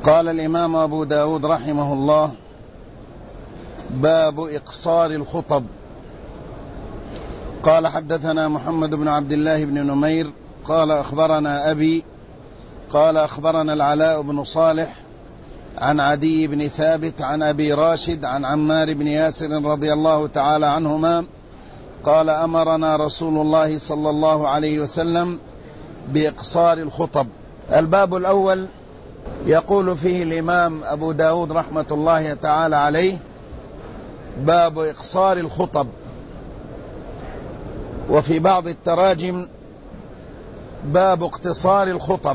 قال الإمام أبو داود رحمه الله: باب إقصار الخطب. قال: حدثنا محمد بن عبد الله بن نمير قال: أخبرنا أبي قال: أخبرنا العلاء بن صالح عن عدي بن ثابت عن أبي راشد عن عمار بن ياسر رضي الله تعالى عنهما قال: أمرنا رسول الله صلى الله عليه وسلم بإقصار الخطب. الباب الأول يقول فيه الإمام أبو داود رحمة الله تعالى عليه: باب إقصار الخطب. وفي بعض التراجم باب اقتصار الخطب،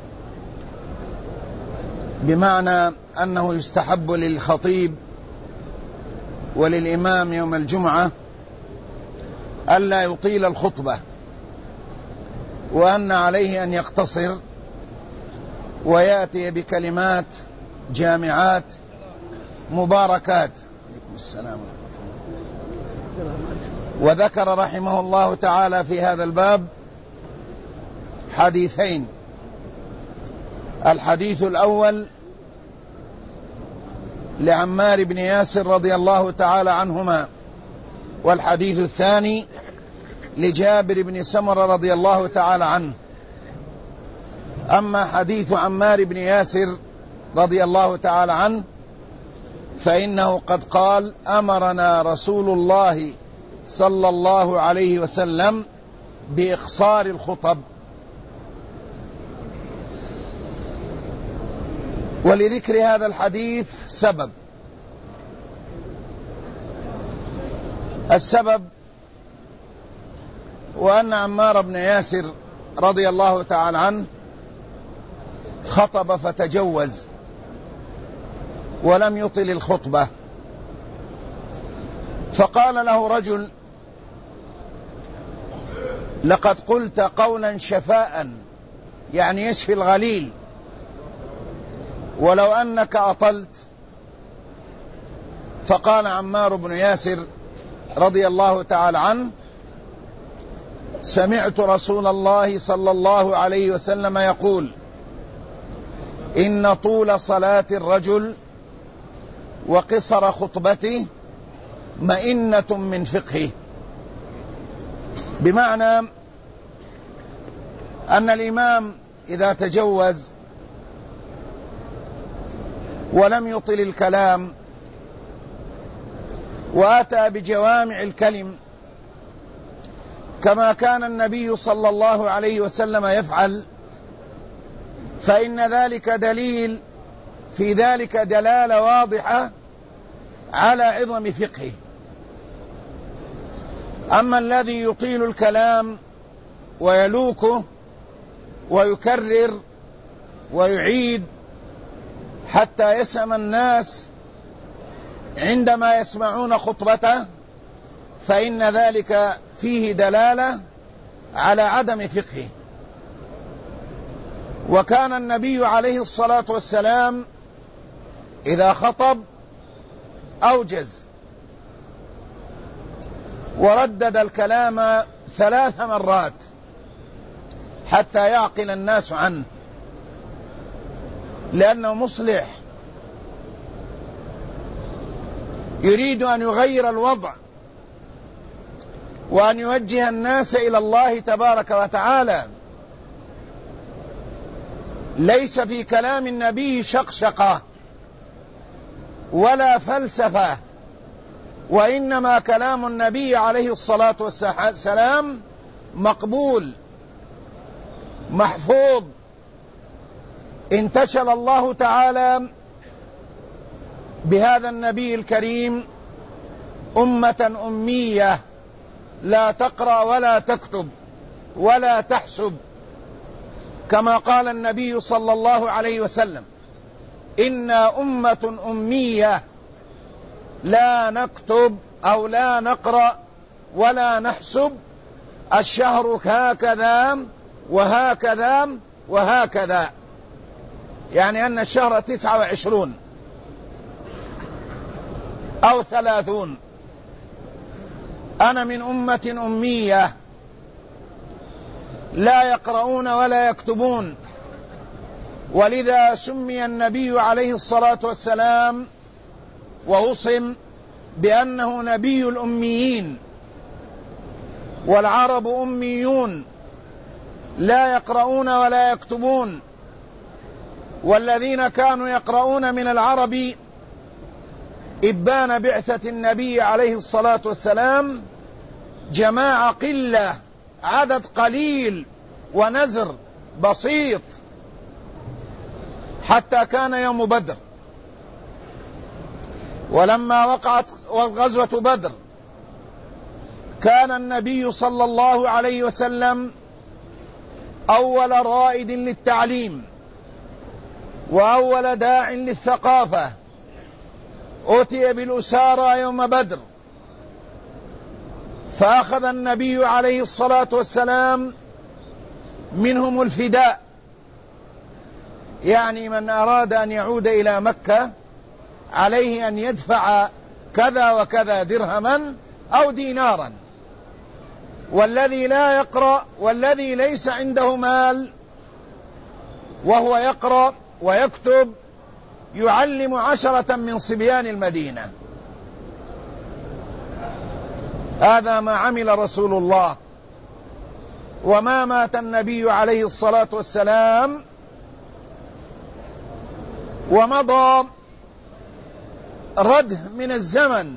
بمعنى أنه يستحب للخطيب وللإمام يوم الجمعة ألا يطيل الخطبة، وأن عليه أن يقتصر ويأتي بكلمات جامعات مباركات. السلام. وذكر رحمه الله تعالى في هذا الباب حديثين: الحديث الأول لعمار بن ياسر رضي الله تعالى عنهما، والحديث الثاني لجابر بن سمرة رضي الله تعالى عنه. أما حديث عمار بن ياسر رضي الله تعالى عنه فإنه قد قال: أمرنا رسول الله صلى الله عليه وسلم بإقصار الخطب. ولذكر هذا الحديث سبب. السبب وأن عمار بن ياسر رضي الله تعالى عنه خطب فتجوز ولم يطل الخطبة، فقال له رجل: لقد قلت قولا شفاء، يعني يشفي الغليل، ولو أنك أطلت. فقال عمار بن ياسر رضي الله تعالى عنه: سمعت رسول الله صلى الله عليه وسلم يقول: إن طول صلاة الرجل وقصر خطبته مئنة من فقهه. بمعنى أن الإمام إذا تجوز ولم يطل الكلام وأتى بجوامع الكلم كما كان النبي صلى الله عليه وسلم يفعل، فإن ذلك دليل في ذلك دلالة واضحة على عظم فقهه. أما الذي يطيل الكلام ويلوكه ويكرر ويعيد حتى يسمع الناس عندما يسمعون خطبته، فإن ذلك فيه دلالة على عدم فقهه. وكان النبي عليه الصلاة والسلام إذا خطب أوجز وردد الكلام 3 مرات حتى يعقل الناس عنه، لأنه مصلح يريد أن يغير الوضع وأن يوجه الناس إلى الله تبارك وتعالى. ليس في كلام النبي شقشقة ولا فلسفة، وإنما كلام النبي عليه الصلاة والسلام مقبول محفوظ. انتشل الله تعالى بهذا النبي الكريم أمة أمية لا تقرأ ولا تكتب ولا تحسب، كما قال النبي صلى الله عليه وسلم: إنا أمة أمية لا نكتب أو لا نقرأ ولا نحسب، الشهر هكذا وهكذا وهكذا، يعني أن الشهر 29 أو 30. أنا من أمة أمية لا يقرؤون ولا يكتبون، ولذا سمي النبي عليه الصلاة والسلام ووصم بأنه نبي الأميين، والعرب أميون لا يقرؤون ولا يكتبون، والذين كانوا يقرؤون من العرب إبان بعثة النبي عليه الصلاة والسلام جماعة قلة، عدد قليل ونزر بسيط، حتى كان يوم بدر. ولما وقعت غزوة بدر كان النبي صلى الله عليه وسلم أول رائد للتعليم وأول داع للثقافة. أتي بالأسارى يوم بدر، فأخذ النبي عليه الصلاة والسلام منهم الفداء، يعني من أراد أن يعود إلى مكة عليه أن يدفع كذا وكذا درهما أو دينارا، والذي لا يقرأ والذي ليس عنده مال وهو يقرأ ويكتب يعلم 10 من صبيان المدينة. هذا ما عمل رسول الله، وما مات النبي عليه الصلاة والسلام ومضى رده من الزمن،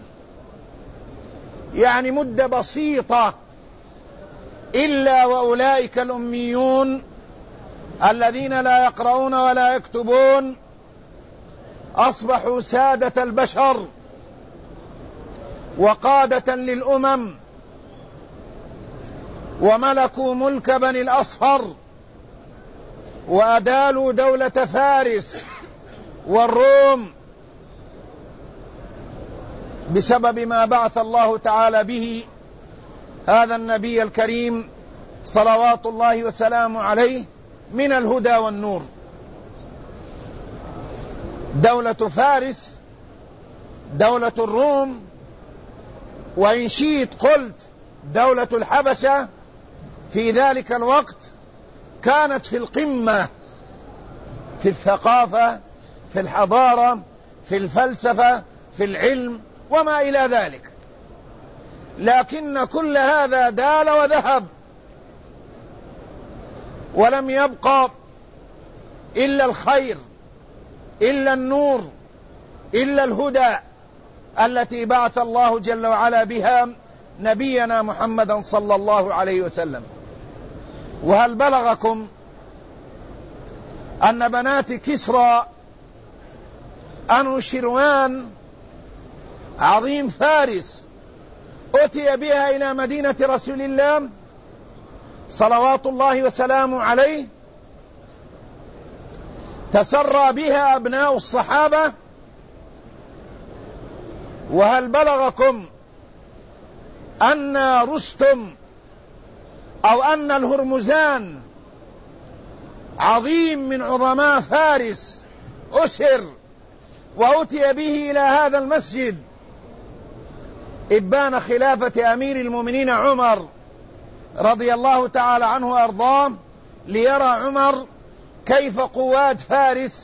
يعني مدة بسيطة، إلا وأولئك الأميون الذين لا يقرؤون ولا يكتبون أصبحوا سادة البشر وقادة للأمم، وملكوا ملك بني الأصفر، وأدالوا دولة فارس والروم بسبب ما بعث الله تعالى به هذا النبي الكريم صلوات الله وسلامه عليه من الهدى والنور. دولة فارس، دولة الروم، وإن شئت قلت دولة الحبشة في ذلك الوقت كانت في القمة في الثقافة، في الحضارة، في الفلسفة، في العلم وما إلى ذلك، لكن كل هذا دال وذهب، ولم يبقى إلا الخير، إلا النور، إلا الهدى التي بعث الله جل وعلا بها نبينا محمدا صلى الله عليه وسلم. وهل بلغكم أن بنات كسرى أنوشروان عظيم فارس أتي بها إلى مدينة رسول الله صلوات الله وسلامه عليه، تسرى بها أبناء الصحابة؟ وهل بلغكم أن رستم أو أن الهرمزان عظيم من عظماء فارس أسر وأتي به إلى هذا المسجد إبان خلافة أمير المؤمنين عمر رضي الله تعالى عنه وأرضاه، ليرى عمر كيف قواد فارس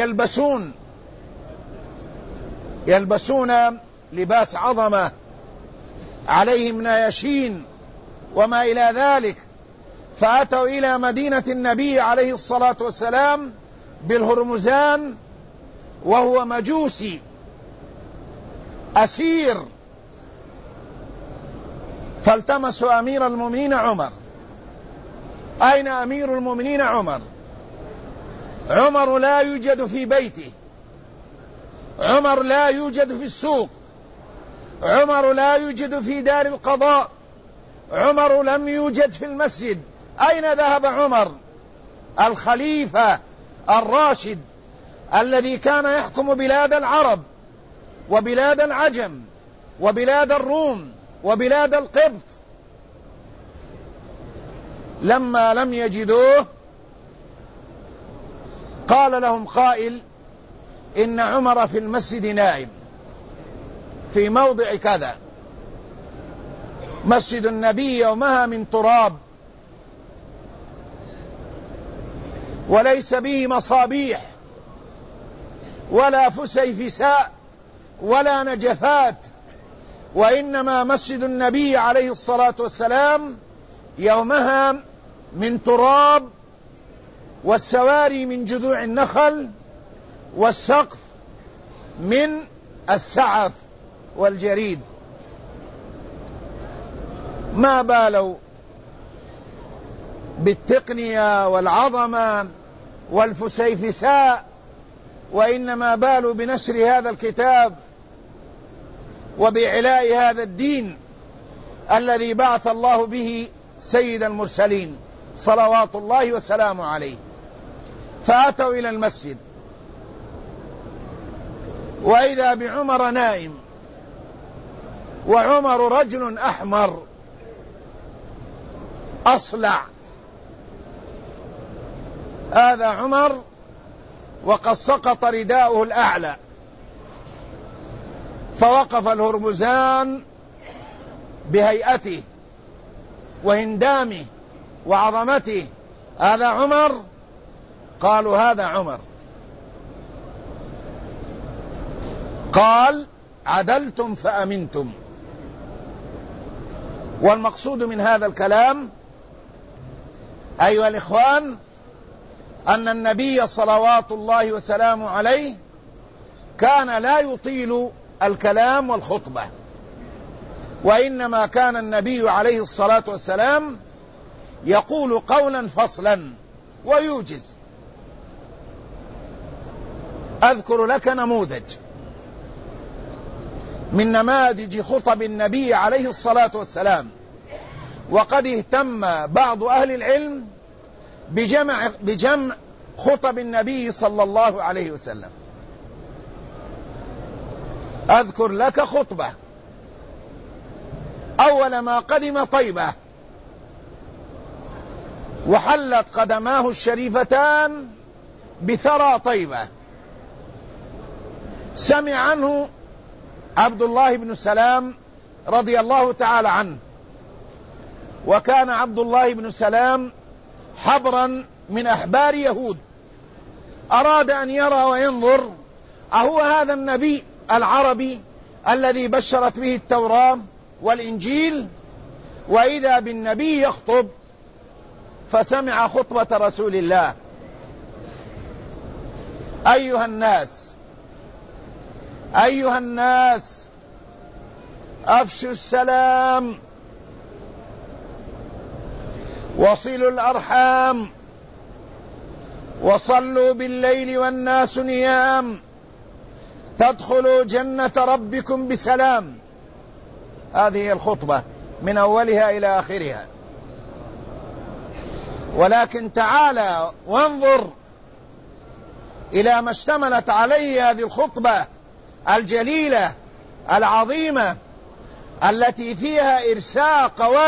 يلبسون لباس عظمة، عليهم نياشين وما إلى ذلك. فأتوا إلى مدينة النبي عليه الصلاة والسلام بالهرمزان وهو مجوسي أسير، فالتمسوا أمير المؤمنين عمر. أين أمير المؤمنين عمر؟ عمر لا يوجد في بيته، عمر لا يوجد في السوق، عمر لا يوجد في دار القضاء، عمر لم يوجد في المسجد. أين ذهب عمر الخليفة الراشد الذي كان يحكم بلاد العرب وبلاد العجم وبلاد الروم وبلاد القبط؟ لما لم يجدوه قال لهم قائل إن عمر في المسجد نائم في موضع كذا، مسجد النبي يومها من تراب، وليس به مصابيح ولا فسيفساء ولا نجفات، وإنما مسجد النبي عليه الصلاة والسلام يومها من تراب، والسواري من جذوع النخل، والسقف من السعف والجريد. ما بالوا بالتقنية والعظمة والفسيفساء، وإنما بالوا بنشر هذا الكتاب وبإعلاء هذا الدين الذي بعث الله به سيد المرسلين صلوات الله وسلامه عليه. فأتوا إلى المسجد وإذا بعمر نائم، وعمر رجل أحمر أصلع. هذا عمر وقد سقط رداؤه الأعلى، فوقف الهرمزان بهيئته وهندامه وعظمته: هذا عمر؟ قالوا هذا عمر. قال: عدلتم فأمنتم. والمقصود من هذا الكلام أيها الإخوان أن النبي صلوات الله وسلامه عليه كان لا يطيل الكلام والخطبة، وإنما كان النبي عليه الصلاة والسلام يقول قولا فصلا ويوجز. أذكر لك نموذج من نماذج خطب النبي عليه الصلاة والسلام، وقد اهتم بعض أهل العلم بجمع خطب النبي صلى الله عليه وسلم. أذكر لك خطبة أول ما قدم طيبة وحلت قدماه الشريفتان بثرى طيبة، سمع عنه عبد الله بن سلام رضي الله تعالى عنه، وكان عبد الله بن سلام حبرا من أحبار يهود، أراد أن يرى وينظر أهو هذا النبي العربي الذي بشرت به التوراة والإنجيل؟ وإذا بالنبي يخطب، فسمع خطبة رسول الله: أيها الناس أفشوا السلام وصلوا الأرحام وصلوا بالليل والناس نيام تدخلوا جنة ربكم بسلام. هذه الخطبة من أولها إلى آخرها. ولكن تعالى وانظر إلى ما اشتملت عليه هذه الخطبة الجليلة العظيمة، التي فيها إرساء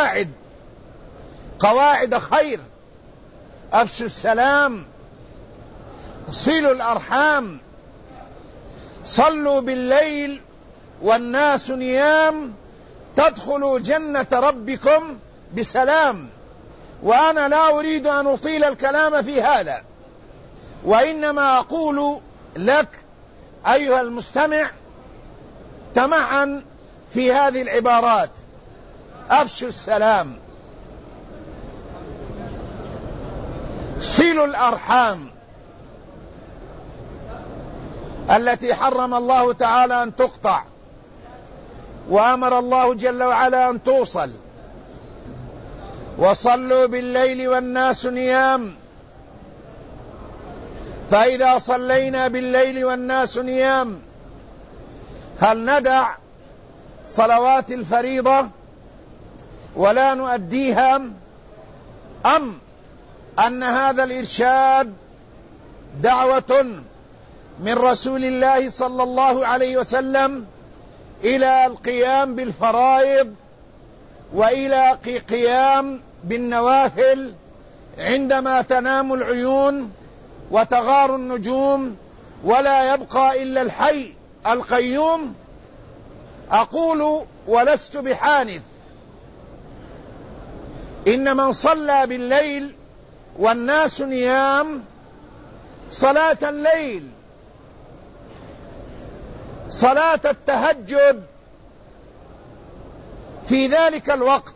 قواعد خير: أفشوا السلام، صلوا الأرحام، صلوا بالليل والناس نيام تدخلوا جنة ربكم بسلام. وأنا لا أريد أن أطيل الكلام في هذا، وإنما أقول لك أيها المستمع تمعن في هذه العبارات: أفشوا السلام، صلوا الأرحام التي حرم الله تعالى أن تقطع، وأمر الله جل وعلا أن توصل، وصلوا بالليل والناس نيام. فإذا صلينا بالليل والناس نيام، هل ندع صلوات الفريضة ولا نؤديها، أم أن هذا الإرشاد دعوة من رسول الله صلى الله عليه وسلم إلى القيام بالفرائض وإلى قيام بالنوافل عندما تنام العيون وتغار النجوم ولا يبقى إلا الحي القيوم؟ أقول ولست بحانث، إن من صلى بالليل والناس نيام صلاة الليل، صلاة التهجد في ذلك الوقت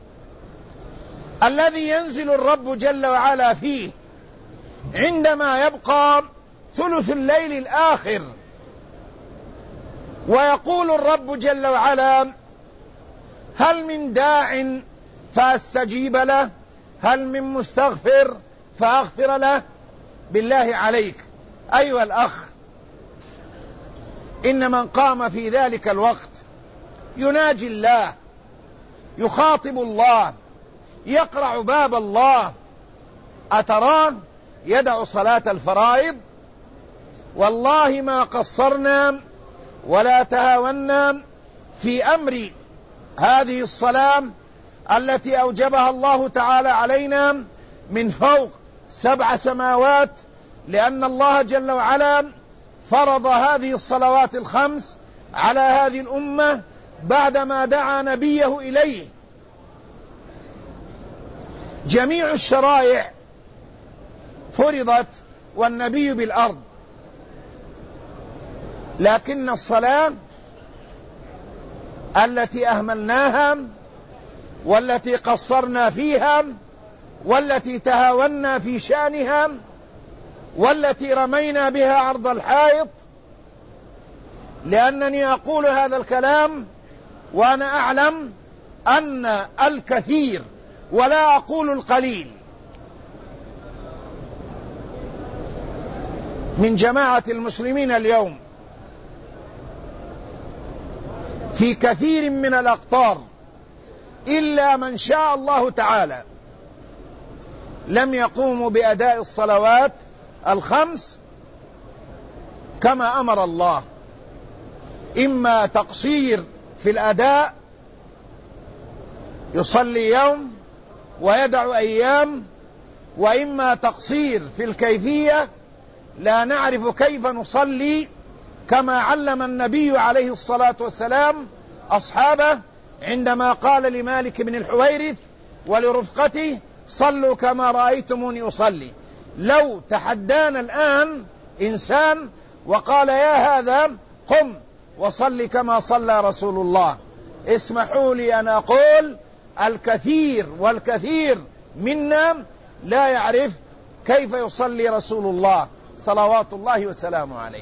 الذي ينزل الرب جل وعلا فيه عندما يبقى ثلث الليل الآخر، ويقول الرب جل وعلا: هل من داع فأستجيب له، هل من مستغفر فأغفر له. بالله عليك أيها الأخ، إن من قام في ذلك الوقت يناجي الله، يخاطب الله، يقرع باب الله، أتراه يدع صلاة الفرائض؟ والله ما قصرنا ولا تهاونا في أمر هذه الصلاة التي أوجبها الله تعالى علينا من فوق 7 سماوات، لأن الله جل وعلا فرض هذه الصلوات الخمس على هذه الأمة بعدما دعا نبيه إليه. جميع الشرائع فرضت والنبي بالأرض، لكن الصلاة التي أهملناها والتي قصرنا فيها والتي تهاونا في شأنها والتي رمينا بها عرض الحائط، لأنني أقول هذا الكلام وأنا أعلم أن الكثير ولا أقول القليل من جماعة المسلمين اليوم في كثير من الأقطار إلا من شاء الله تعالى لم يقوموا بأداء الصلوات الخمس كما أمر الله، إما تقصير في الأداء، يصلي يوم ويدع أيام، وإما تقصير في الكيفية، لا نعرف كيف نصلي كما علم النبي عليه الصلاة والسلام أصحابه عندما قال لمالك بن الحويرث ولرفقته: صلوا كما رأيتموني أصلي. لو تحدانا الآن إنسان وقال: يا هذا قم وصلي كما صلى رسول الله، اسمحوا لي أن أقول الكثير والكثير منا لا يعرف كيف يصلي رسول الله صلوات الله وسلامه عليه.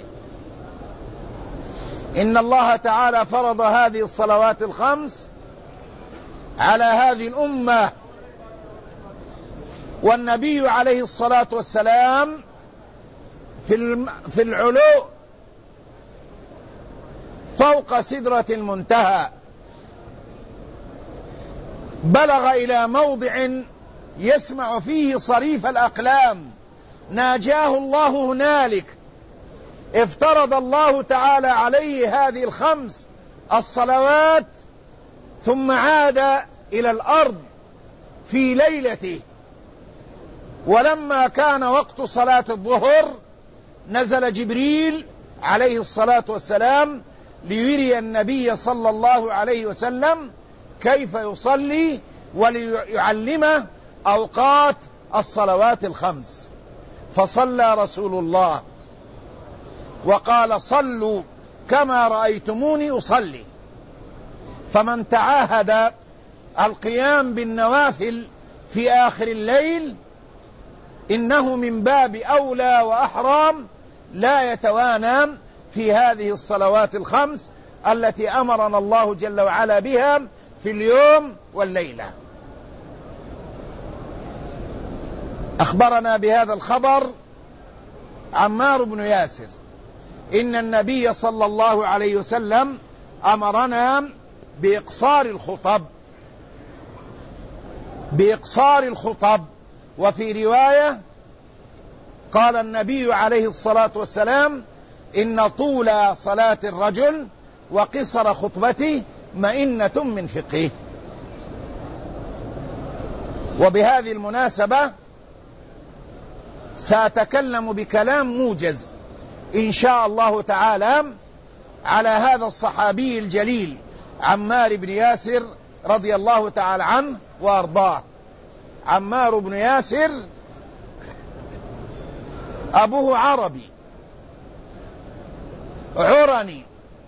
إن الله تعالى فرض هذه الصلوات الخمس على هذه الأمة، والنبي عليه الصلاة والسلام في العلو فوق سدرة المنتهى، بلغ إلى موضع يسمع فيه صريف الأقلام، ناجاه الله هنالك، افترض الله تعالى عليه هذه الخمس الصلوات، ثم عاد إلى الأرض في ليلته. ولما كان وقت صلاة الظهر نزل جبريل عليه الصلاة والسلام ليري النبي صلى الله عليه وسلم كيف يصلي وليعلمه أوقات الصلوات الخمس. فصلى رسول الله وقال: صلوا كما رأيتموني أصلي. فمن تعاهد القيام بالنوافل في آخر الليل إنه من باب أولى وأحرام لا يتوانى في هذه الصلوات الخمس التي أمرنا الله جل وعلا بها في اليوم والليلة. أخبرنا بهذا الخبر عمار بن ياسر: إن النبي صلى الله عليه وسلم أمرنا بإقصار الخطب. وفي رواية قال النبي عليه الصلاة والسلام: إن طول صلاة الرجل وقصر خطبته مئنة من فقهه. وبهذه المناسبة سأتكلم بكلام موجز إن شاء الله تعالى على هذا الصحابي الجليل عمار بن ياسر رضي الله تعالى عنه وأرضاه. عمار بن ياسر أبوه عربي عرني،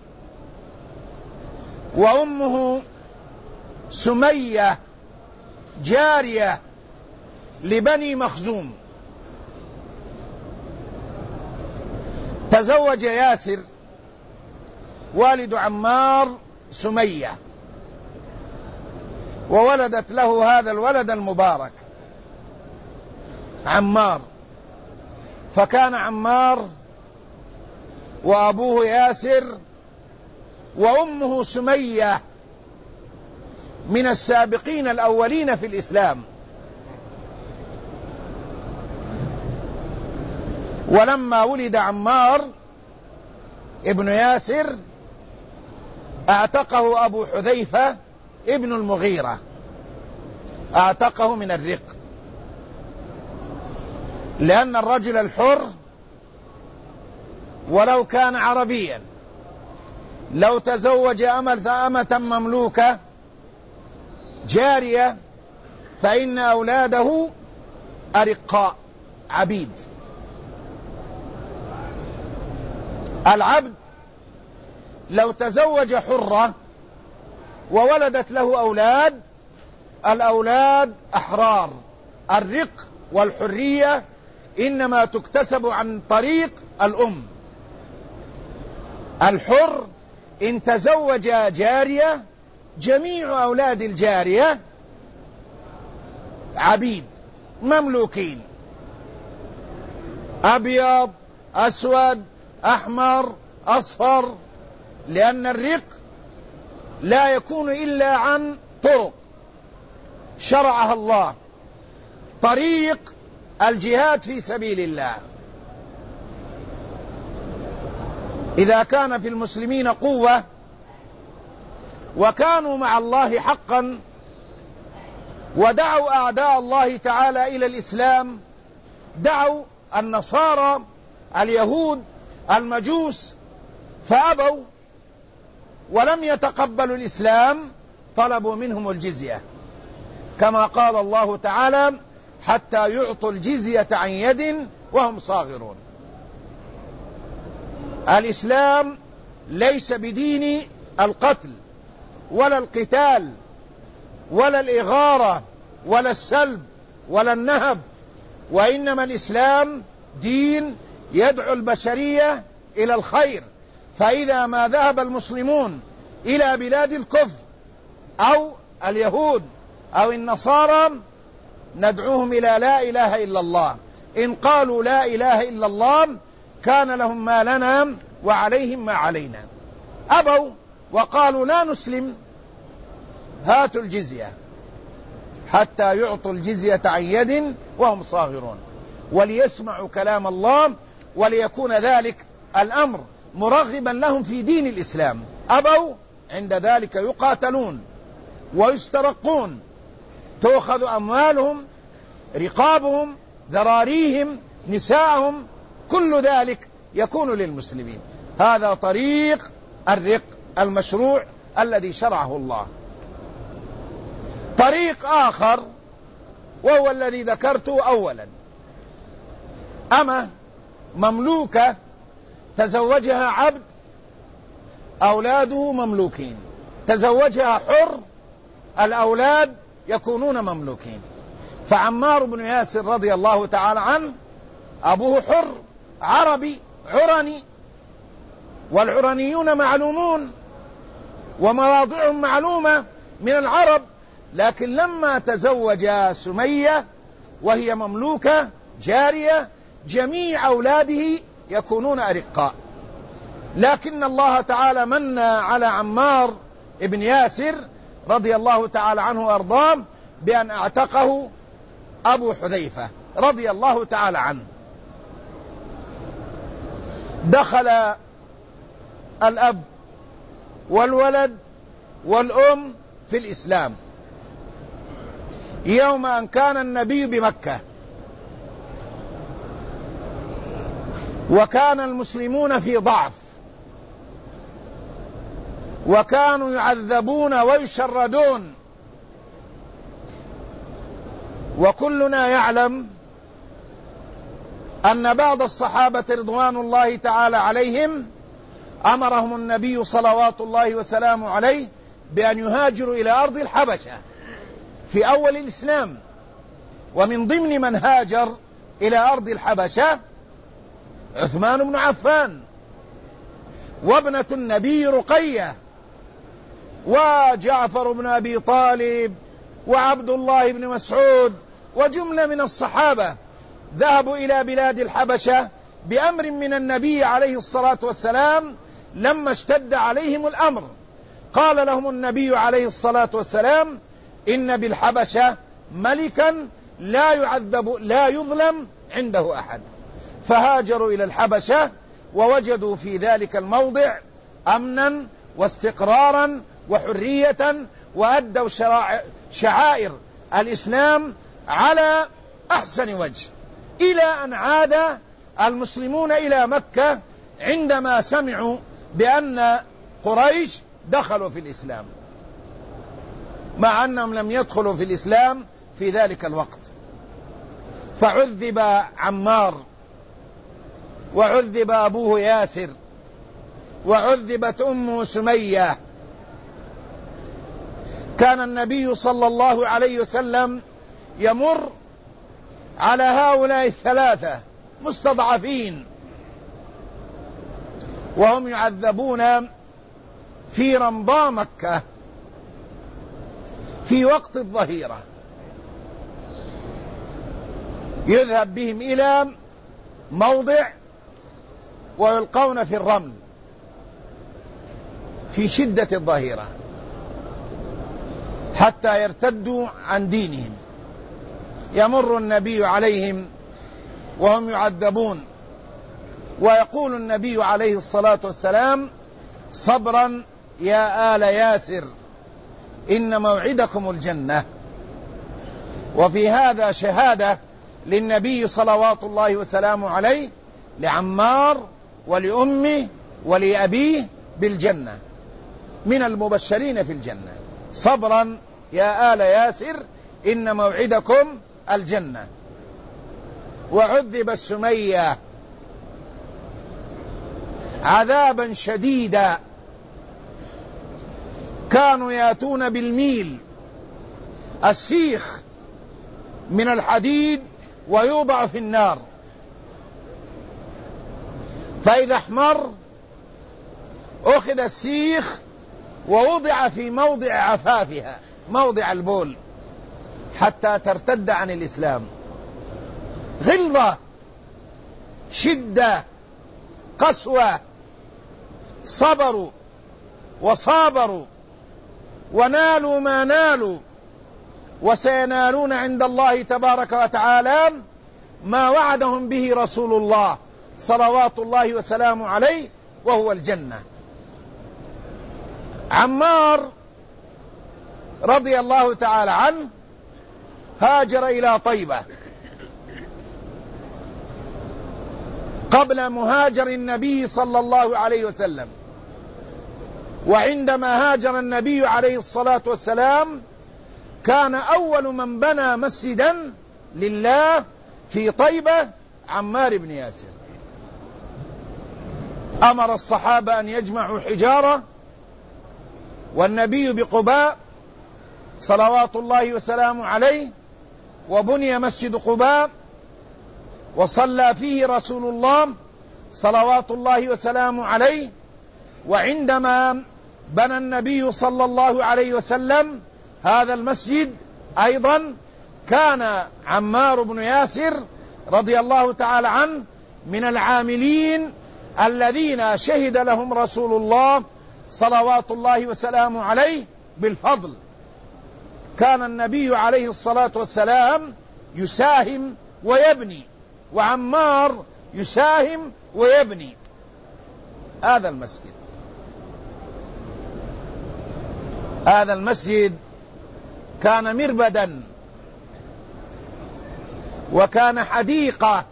وأمه سمية جارية لبني مخزوم. تزوج ياسر والد عمار سمية، وولدت له هذا الولد المبارك عمار. فكان عمار وأبوه ياسر وأمه سمية من السابقين الأولين في الإسلام. ولما ولد عمار ابن ياسر اعتقه أبو حذيفة ابن المغيرة، اعتقه من الرق، لأن الرجل الحر ولو كان عربيا لو تزوج أمة مملوكة جارية فإن أولاده أرقاء عبيد. العبد لو تزوج حرة وولدت له أولاد، الأولاد أحرار. الرق والحرية إنما تكتسب عن طريق الأم. الحر إن تزوج جارية جميع أولاد الجارية عبيد مملوكين، أبيض أسود أحمر أصفر، لأن الرق لا يكون إلا عن طرق شرعها الله، طريق الجهاد في سبيل الله. إذا كان في المسلمين قوة وكانوا مع الله حقا ودعوا أعداء الله تعالى إلى الإسلام، دعوا النصارى اليهود المجوس فأبوا ولم يتقبلوا الإسلام، طلبوا منهم الجزية، كما قال الله تعالى: حتى يعطوا الجزية عن يد وهم صاغرون. الإسلام ليس بدين القتل ولا القتال ولا الإغارة ولا السلب ولا النهب، وإنما الإسلام دين يدعو البشرية إلى الخير. فإذا ما ذهب المسلمون إلى بلاد الكفر أو اليهود أو النصارى ندعوهم إلى لا إله إلا الله. إن قالوا لا إله إلا الله كان لهم ما لنا وعليهم ما علينا. أبوا وقالوا لا نسلم، هاتوا الجزية، حتى يعطوا الجزية عن يد وهم صاغرون، وليسمعوا كلام الله وليكون ذلك الأمر مرغبا لهم في دين الإسلام. أبوا، عند ذلك يقاتلون ويسترقون، تؤخذ أموالهم، رقابهم، ذراريهم، نساءهم، كل ذلك يكون للمسلمين. هذا طريق الرق المشروع الذي شرعه الله. طريق آخر وهو الذي ذكرته أولا، أمة مملوكة تزوجها عبد أولاده مملوكين، تزوجها حر الأولاد يكونون مملوكين. فعمار بن ياسر رضي الله تعالى عنه أبوه حر عربي عرني، والعرنيون معلومون ومواضعهم معلومة من العرب، لكن لما تزوج سمية وهي مملوكة جارية جميع أولاده يكونون أرقاء. لكن الله تعالى من على عمار ابن ياسر رضي الله تعالى عنه وأرضاه بأن اعتقه أبو حذيفة رضي الله تعالى عنه. دخل الأب والولد والأم في الإسلام يوم أن كان النبي بمكة، وكان المسلمون في ضعف، وكانوا يعذبون ويشردون، وكلنا يعلم أن بعض الصحابة رضوان الله تعالى عليهم أمرهم النبي صلوات الله وسلامه عليه بأن يهاجروا إلى أرض الحبشة في أول الإسلام، ومن ضمن من هاجر إلى أرض الحبشة عثمان بن عفان، وابنة النبي رقية، وجعفر بن أبي طالب، وعبد الله بن مسعود، وجملة من الصحابة ذهبوا إلى بلاد الحبشة بأمر من النبي عليه الصلاة والسلام. لما اشتد عليهم الأمر قال لهم النبي عليه الصلاة والسلام: إن بالحبشة ملكا لا يعذب لا يظلم عنده أحد. فهاجروا إلى الحبشة ووجدوا في ذلك الموضع أمنا واستقرارا وحرية، وأدوا شعائر الإسلام على أحسن وجه، إلى أن عاد المسلمون إلى مكة عندما سمعوا بأن قريش دخلوا في الإسلام، مع أنهم لم يدخلوا في الإسلام في ذلك الوقت. فعذب عمار، وعذب أبوه ياسر، وعذبت أمه سمية. كان النبي صلى الله عليه وسلم يمر على هؤلاء الثلاثة مستضعفين وهم يعذبون في رمضاء مكة في وقت الظهيرة، يذهب بهم إلى موضع ويلقون في الرمل في شدة الظهيرة حتى يرتدوا عن دينهم. يمر النبي عليهم وهم يعذبون، ويقول النبي عليه الصلاة والسلام: صبرا يا آل ياسر، إن موعدكم الجنة. وفي هذا شهادة للنبي صلوات الله وسلامه عليه لعمار ولأمه ولأبيه بالجنة، من المبشرين في الجنة. صبرا يا آل ياسر، إن موعدكم الجنة. وعذب السمية عذابا شديدا، كانوا يأتون بالميل السيخ من الحديد ويوضع في النار، فإذا احمر أخذ السيخ ووضع في موضع عفافها، موضع البول، حتى ترتد عن الإسلام. غلظة، شدة، قسوة، صبروا وصابروا ونالوا ما نالوا، وسينالون عند الله تبارك وتعالى ما وعدهم به رسول الله صلوات الله وسلامه عليه، وهو الجنة. عمار رضي الله تعالى عنه هاجر إلى طيبة قبل مهاجر النبي صلى الله عليه وسلم، وعندما هاجر النبي عليه الصلاة والسلام كان أول من بنى مسجدا لله في طيبة عمار بن ياسر. أمر الصحابة أن يجمعوا حجارة، والنبي بقباء صلوات الله وسلامه عليه، وبني مسجد قباء وصلى فيه رسول الله صلوات الله وسلامه عليه. وعندما بنى النبي صلى الله عليه وسلم هذا المسجد أيضا كان عمار بن ياسر رضي الله تعالى عنه من العاملين الذين شهد لهم رسول الله صلوات الله وسلامه عليه بالفضل. كان النبي عليه الصلاة والسلام يساهم ويبني، وعمار يساهم ويبني هذا المسجد. هذا المسجد كان مربدا، وكان حديقة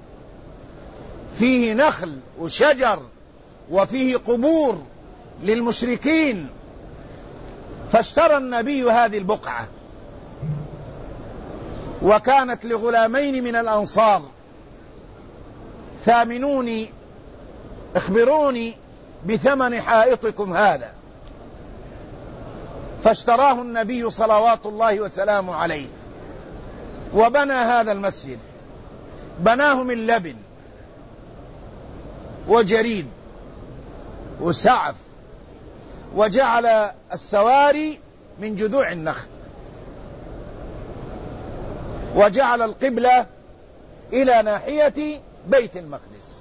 فيه نخل وشجر وفيه قبور للمشركين، فاشترى النبي هذه البقعة، وكانت لغلامين من الأنصار ثامنوني، اخبروني بثمن حائطكم هذا. فاشتراه النبي صلوات الله وسلامه عليه وبنى هذا المسجد. بناه من لبن وجريد وسعف، وجعل السواري من جذوع النخل، وجعل القبلة إلى ناحية بيت المقدس.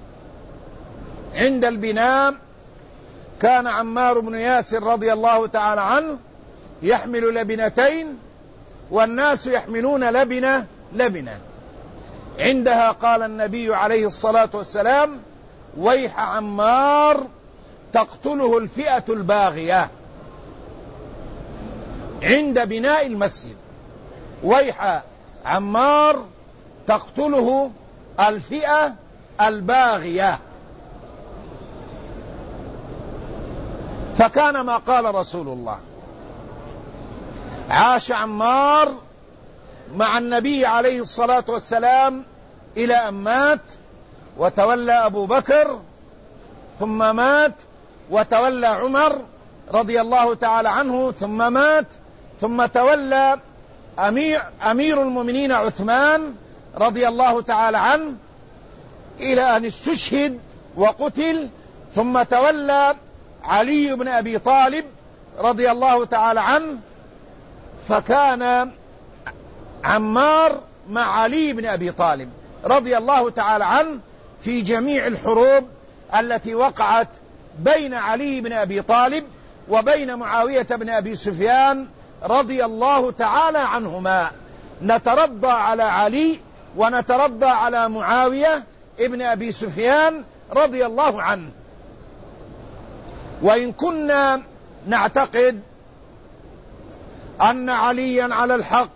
عند البناء كان عمار بن ياسر رضي الله تعالى عنه يحمل لبنتين والناس يحملون لبنة لبنة. عندها قال النبي عليه الصلاة والسلام: ويح عمار تقتله الفئة الباغية. عند بناء المسجد: ويح عمار تقتله الفئة الباغية. فكان ما قال رسول الله. عاش عمار مع النبي عليه الصلاة والسلام إلى أن مات، وتولى أبو بكر، ثم مات، وتولى عمر رضي الله تعالى عنه، ثم مات، ثم تولى أمير المؤمنين عثمان رضي الله تعالى عنه إلى أن استشهد وقتل، ثم تولى علي بن أبي طالب رضي الله تعالى عنه. فكان عمار مع علي بن أبي طالب رضي الله تعالى عنه في جميع الحروب التي وقعت بين علي بن أبي طالب وبين معاوية بن أبي سفيان رضي الله تعالى عنهما. نترضى على علي ونترضى على معاوية ابن أبي سفيان رضي الله عنه. وإن كنا نعتقد أن عليا على الحق،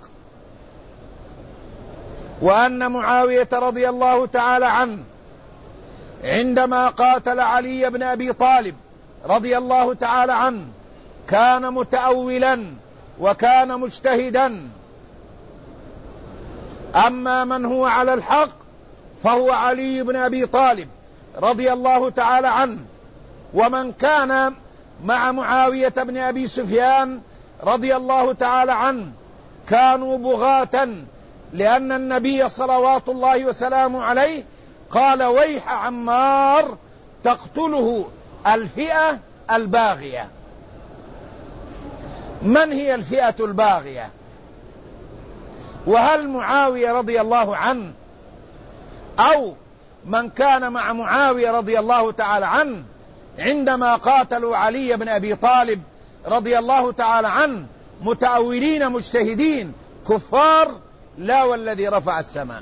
وأن معاوية رضي الله تعالى عنه عندما قاتل علي بن أبي طالب رضي الله تعالى عنه كان متأولا وكان مجتهدا، أما من هو على الحق فهو علي بن أبي طالب رضي الله تعالى عنه. ومن كان مع معاوية بن أبي سفيان رضي الله تعالى عنه كانوا بغاة، لأن النبي صلوات الله وسلامه عليه قال: ويح عمار تقتله الفئة الباغية. من هي الفئة الباغية؟ وهل معاوية رضي الله عنه أو من كان مع معاوية رضي الله تعالى عنه عندما قاتلوا علي بن أبي طالب رضي الله تعالى عنه متأولين مجتهدين كفار؟ لا والذي رفع السماء.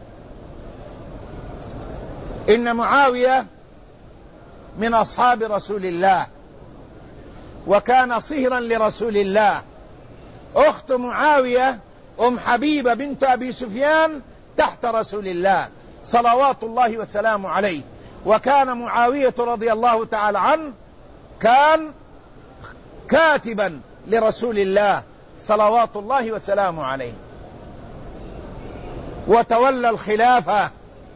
إن معاوية من أصحاب رسول الله، وكان صهرا لرسول الله. أخت معاوية أم حبيبة بنت أبي سفيان تحت رسول الله صلوات الله وسلامه عليه. وكان معاوية رضي الله تعالى عنه كان كاتبا لرسول الله صلوات الله وسلامه عليه، وتولى الخلافة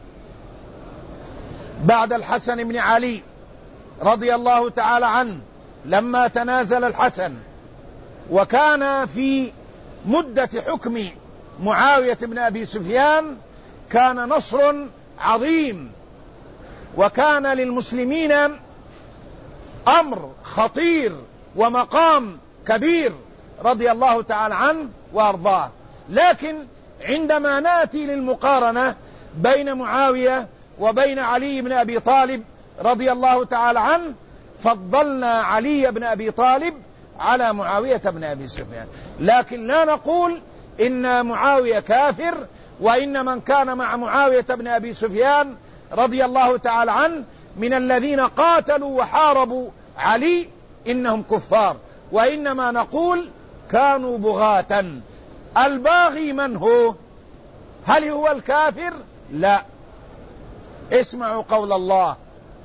بعد الحسن بن علي رضي الله تعالى عنه لما تنازل الحسن. وكان في مدة حكم معاوية بن أبي سفيان كان نصر عظيم، وكان للمسلمين أمر خطير ومقام كبير رضي الله تعالى عنه وأرضاه. لكن عندما نأتي للمقارنة بين معاوية وبين علي بن أبي طالب رضي الله تعالى عنه فضلنا علي بن أبي طالب على معاوية بن أبي سفيان. لكن لا نقول إن معاوية كافر، وإن من كان مع معاوية بن أبي سفيان رضي الله تعالى عنه من الذين قاتلوا وحاربوا علي إنهم كفار، وإنما نقول كانوا بغاة. الباغي من هو؟ هل هو الكافر؟ لا. اسمعوا قول الله: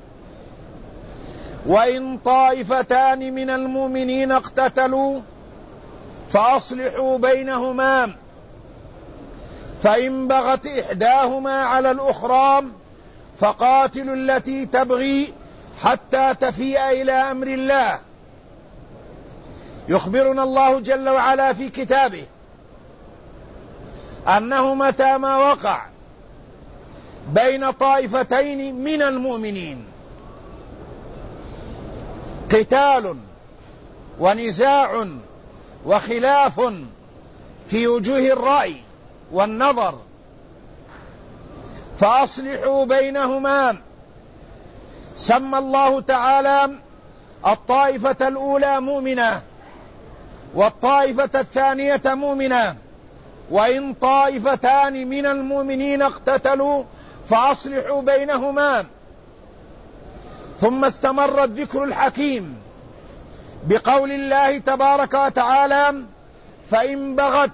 وإن طائفتان من المؤمنين اقتتلوا فأصلحوا بينهما، فإن بغت إحداهما على الأخرى فقاتلوا التي تبغي حتى تفيء إلى أمر الله. يخبرنا الله جل وعلا في كتابه أنه متى ما وقع بين طائفتين من المؤمنين قتال ونزاع وخلاف في وجوه الرأي والنظر فأصلحوا بينهما. سمى الله تعالى الطائفة الأولى مؤمنة والطائفة الثانية مؤمنة، وإن طائفتان من المؤمنين اقتتلوا فأصلحوا بينهما. ثم استمر الذكر الحكيم بقول الله تبارك وتعالى: فإن بغت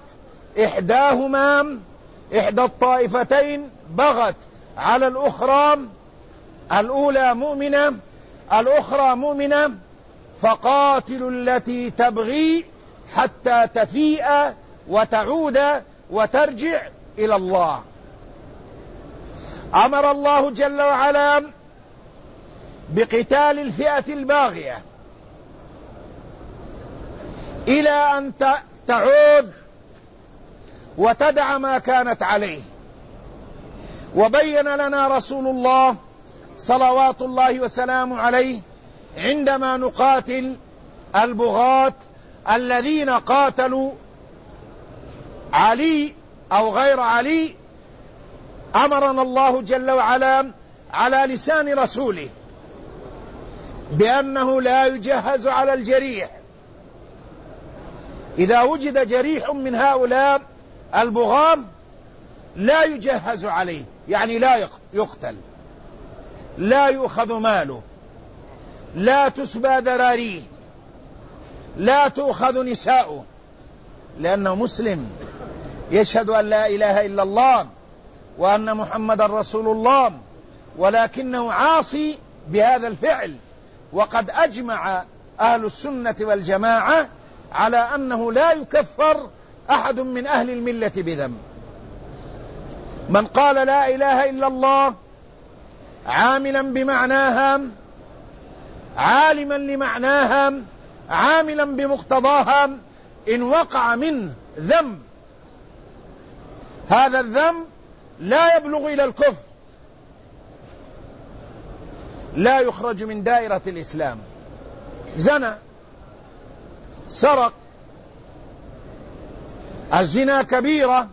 إحدى الطائفتين بغت على الأخرى، الأولى مؤمنة الأخرى مؤمنة، فقاتلوا التي تبغي حتى تفيء وتعود وترجع إلى الله. أمر الله جل وعلا بقتال الفئة الباغية إلى أن تعود وتدع ما كانت عليه. وبين لنا رسول الله صلوات الله وسلامه عليه عندما نقاتل البغاة الذين قاتلوا علي أو غير علي، أمرنا الله جل وعلا على لسان رسوله بأنه لا يجهز على الجريح. إذا وجد جريح من هؤلاء البغاة لا يجهز عليه، يعني لا يقتل، لا يؤخذ ماله، لا تسبى ذراريه، لا تؤخذ نساؤه، لأنه مسلم يشهد أن لا إله إلا الله وأن محمد رسول الله، ولكنه عاصي بهذا الفعل. وقد أجمع أهل السنة والجماعة على أنه لا يكفر أحد من أهل الملة بذنب. من قال لا إله إلا الله عاملا بمعناها، عالما لمعناها، عاملا بمقتضاها، إن وقع منه ذنب هذا الذنب لا يبلغ إلى الكفر، لا يخرج من دائرة الإسلام. زنى، سرق، الزنا كبيرة،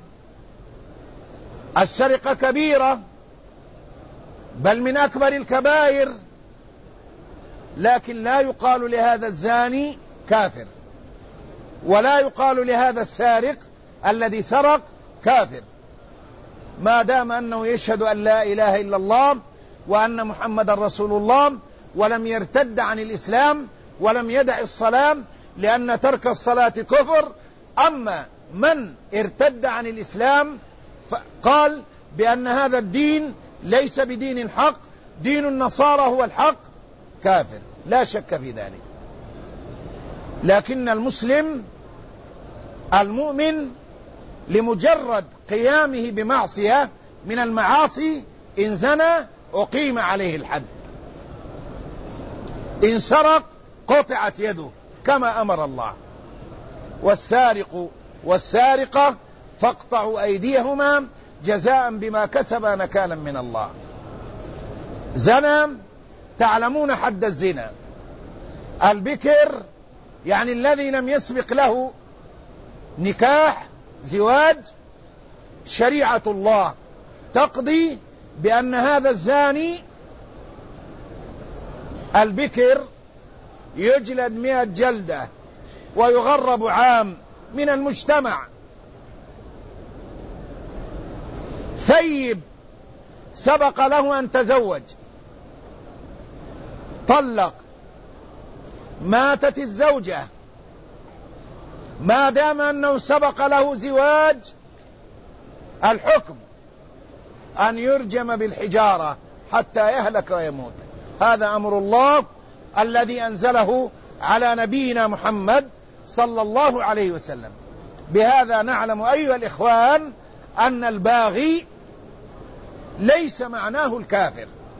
السرقة كبيرة، بل من أكبر الكبائر، لكن لا يقال لهذا الزاني كافر، ولا يقال لهذا السارق الذي سرق كافر، ما دام أنه يشهد أن لا إله إلا الله وأن محمد رسول الله ولم يرتد عن الإسلام ولم يدع الصلاة، لأن ترك الصلاة كفر. أما من ارتد عن الإسلام فقال بأن هذا الدين ليس بدين حق، دين النصارى هو الحق، كافر لا شك في ذلك. لكن المسلم المؤمن لمجرد قيامه بمعصية من المعاصي، إن زنى أقيم عليه الحد، إن سرق قطعت يده كما أمر الله. والسارق والسارقة فاقطعوا أيديهما جزاء بما كسبا نكالا من الله. زنى، تعلمون حد الزنا. البكر يعني الذي لم يسبق له نكاح زواج، شريعة الله تقضي بأن هذا الزاني البكر يجلد 100 جلدة ويغرب عام من المجتمع. ثيب سبق له أن تزوج، طلق، ماتت الزوجة، ما دام أنه سبق له زواج، الحكم أن يرجم بالحجارة حتى يهلك ويموت. هذا أمر الله الذي أنزله على نبينا محمد صلى الله عليه وسلم. بهذا نعلم أيها الإخوان أن الباغي ليس معناه الكافر،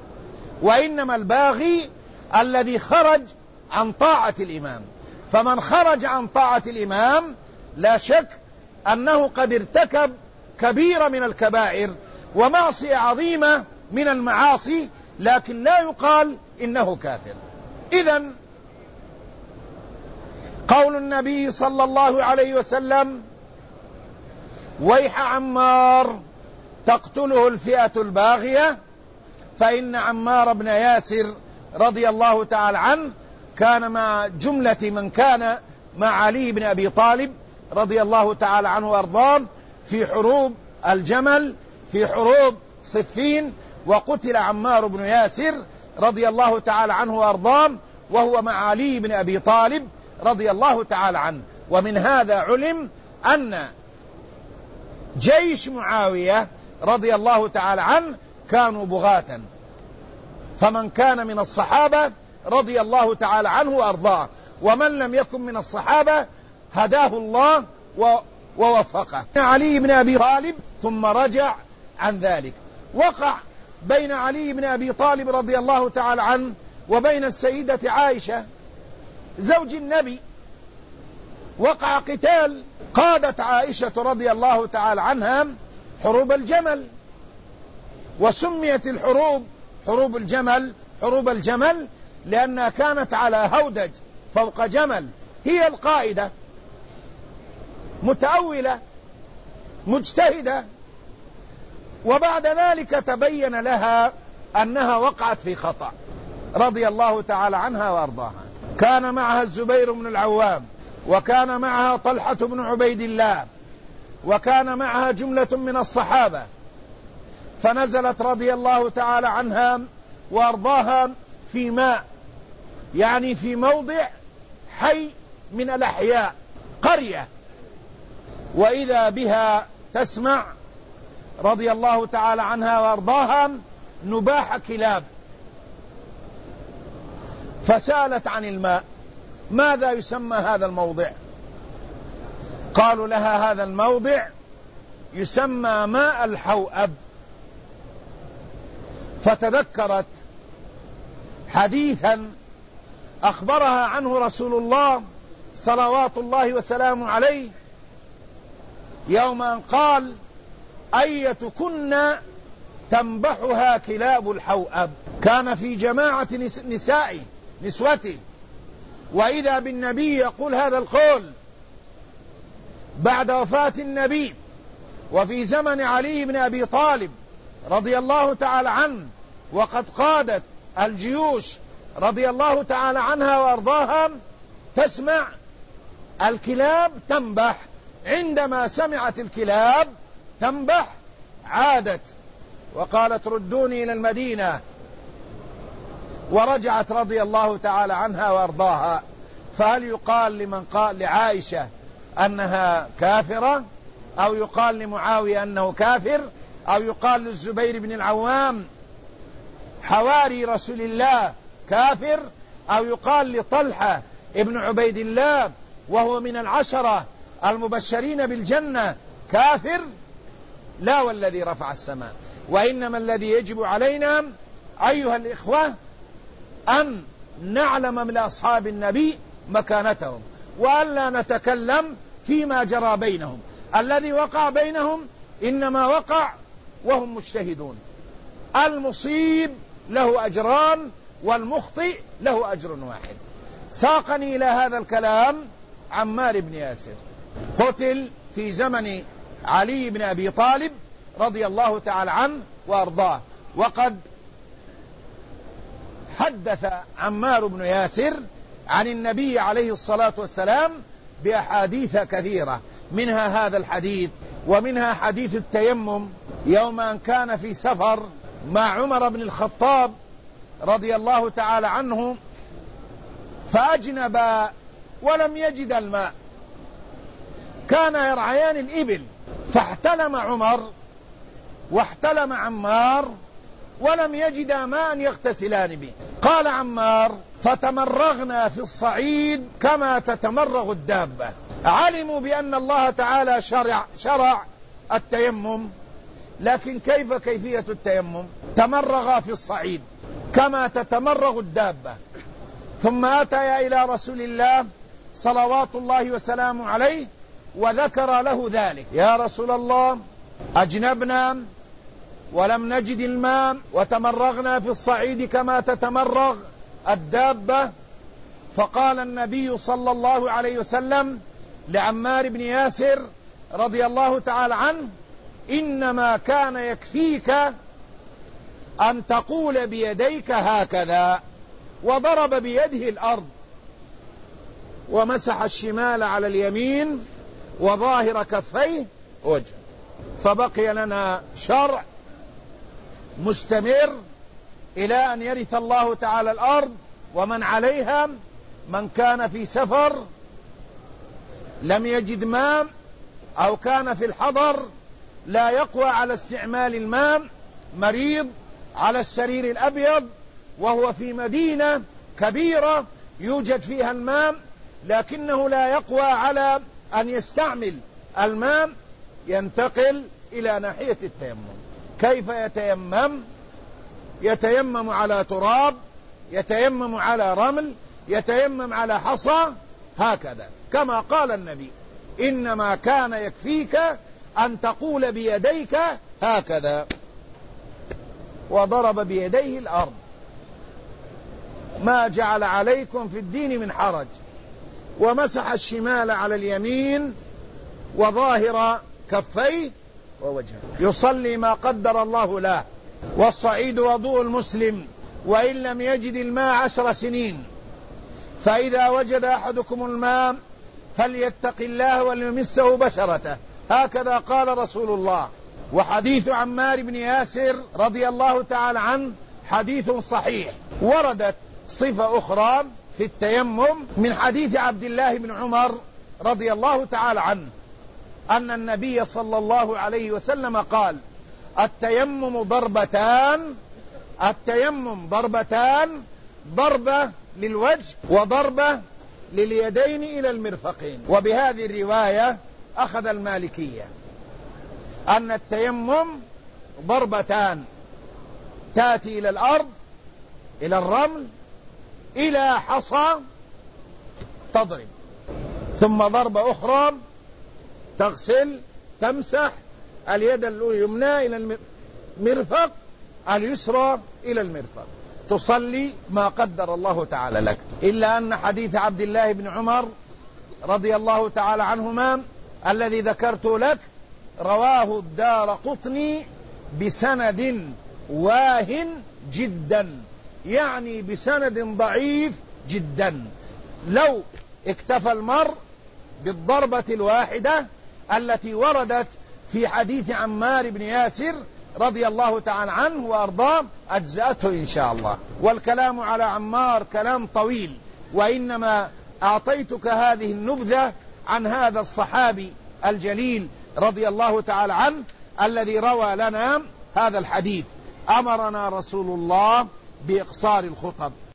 وإنما الباغي الذي خرج عن طاعة الإمام. فمن خرج عن طاعة الإمام لا شك أنه قد ارتكب كبيرة من الكبائر ومعصية عظيمة من المعاصي، لكن لا يقال إنه كافر. إذن قول النبي صلى الله عليه وسلم: ويح عمار تقتله الفئة الباغية، فإن عمار بن ياسر رضي الله تعالى عنه كان مع جملة من كان مع علي بن أبي طالب رضي الله تعالى عنه وأرضاه في حروب الجمل، في حروب صفين، وقتل عمار بن ياسر رضي الله تعالى عنه وأرضاه وهو مع علي بن أبي طالب رضي الله تعالى عنه. ومن هذا علم أن جيش معاوية رضي الله تعالى عنه كانوا بغاة، فمن كان من الصحابة رضي الله تعالى عنه وأرضاه، ومن لم يكن من الصحابة هداه الله ووفقه. علي بن أبي طالب ثم رجع عن ذلك. وقع بين علي بن أبي طالب رضي الله تعالى عنه وبين السيدة عائشة زوج النبي، وقع قتال. قادت عائشة رضي الله تعالى عنها حروب الجمل، وسميت الحروب حروب الجمل حروب الجمل لأنها كانت على هودج فوق جمل، هي القائدة، متأولة مجتهدة، وبعد ذلك تبين لها أنها وقعت في خطأ رضي الله تعالى عنها وأرضاها. كان معها الزبير بن العوام، وكان معها طلحة بن عبيد الله، وكان معها جملة من الصحابة، فنزلت رضي الله تعالى عنها وأرضاها في ماء، يعني في موضع حي من الأحياء، قرية، وإذا بها تسمع رضي الله تعالى عنها وأرضاها نباح كلاب، فسألت عن الماء: ماذا يسمى هذا الموضع؟ قالوا لها: هذا الموضع يسمى ماء الحوأب. فتذكرت حديثا أخبرها عنه رسول الله صلوات الله وسلامه عليه يوم أن قال: أيتكن تنبحها كلاب الحوأب. كان في جماعة نسوته، وإذا بالنبي يقول هذا القول بعد وفاة النبي، وفي زمن علي بن أبي طالب رضي الله تعالى عنه، وقد قادت الجيوش رضي الله تعالى عنها وأرضاها، تسمع الكلاب تنبح. عندما سمعت الكلاب تنبح عادت وقالت: ردوني إلى المدينة، ورجعت رضي الله تعالى عنها وأرضاها. فهل يقال لمن قال لعائشة أنها كافرة، أو يقال لمعاوية أنه كافر، أو يقال للزبير بن العوام حواري رسول الله كافر، أو يقال لطلحة ابن عبيد الله وهو من العشرة المبشرين بالجنة كافر؟ لا والذي رفع السماء. وإنما الذي يجب علينا أيها الإخوة أن نعلم من أصحاب النبي مكانتهم، وألا نتكلم فيما جرى بينهم. الذي وقع بينهم إنما وقع وهم مجتهدون، المصيب له أجران والمخطئ له أجر واحد. ساقني إلى هذا الكلام عمار بن ياسر، قتل في زمن علي بن أبي طالب رضي الله تعالى عنه وأرضاه، وقد حدث عمار بن ياسر عن النبي عليه الصلاة والسلام بأحاديث كثيرة، منها هذا الحديث، ومنها حديث التيمم يوم أن كان في سفر مع عمر بن الخطاب رضي الله تعالى عنه، فأجنب ولم يجد الماء، كان يرعيان الإبل، فاحتلم عمر واحتلم عمار ولم يجدا ماء يغتسلان به. قال عمار: فتمرغنا في الصعيد كما تتمرغ الدابة. علموا بأن الله تعالى شرع التيمم، لكن كيفية التيمم؟ تمرغ في الصعيد، كما تتمرغ الدابة. ثم أتى إلى رسول الله صلوات الله وسلامه عليه وذكر له ذلك: يا رسول الله، أجنبنا ولم نجد الماء وتمرغنا في الصعيد كما تتمرغ الدابة. فقال النبي صلى الله عليه وسلم لعمار بن ياسر رضي الله تعالى عنه: إنما كان يكفيك أن تقول بيديك هكذا. وضرب بيده الأرض ومسح الشمال على اليمين وظاهر كفيه وجهه. فبقي لنا شرع مستمر إلى أن يرث الله تعالى الأرض ومن عليها. من كان في سفر لم يجد ماء أو كان في الحضر لا يقوى على استعمال الماء، مريض على السرير الأبيض وهو في مدينة كبيرة يوجد فيها الماء لكنه لا يقوى على أن يستعمل الماء، ينتقل إلى ناحية التيمم. كيف يتيمم؟ يتيمم على تراب، يتيمم على رمل، يتيمم على حصى، هكذا كما قال النبي: إنما كان يكفيك أن تقول بيديك هكذا. وضرب بيديه الأرض: ما جعل عليكم في الدين من حرج. ومسح الشمال على اليمين وظاهر كفيه ووجهه. يصلي ما قدر الله له. والصعيد وضوء المسلم وإن لم يجد الماء 10 سنين. فإذا وجد أحدكم الماء فليتق الله وليمسه بشرته، هكذا قال رسول الله. وحديث عمار بن ياسر رضي الله تعالى عنه حديث صحيح. وردت صفة أخرى في التيمم من حديث عبد الله بن عمر رضي الله تعالى عنه أن النبي صلى الله عليه وسلم قال: التيمم ضربتان، التيمم ضربتان، ضربة للوجه وضربة لليدين إلى المرفقين. وبهذه الرواية أخذ المالكية أن التيمم ضربتان، تأتي إلى الأرض، إلى الرمل، إلى حصى تضرب، ثم ضربة أخرى تغسل تمسح اليد اليمنى إلى المرفق، اليسرى إلى المرفق، تصلي ما قدر الله تعالى لك. إلا أن حديث عبد الله بن عمر رضي الله تعالى عنهما الذي ذكرت لك رواه الدارقطني بسند واهن جدا، يعني بسند ضعيف جدا. لو اكتفى المرء بالضربة الواحدة التي وردت في حديث عمار بن ياسر رضي الله تعالى عنه وأرضاه أجزأته إن شاء الله. والكلام على عمار كلام طويل، وإنما أعطيتك هذه النبذة عن هذا الصحابي الجليل رضي الله تعالى عنه الذي روى لنا هذا الحديث. أمرنا رسول الله بإقصار الخطب.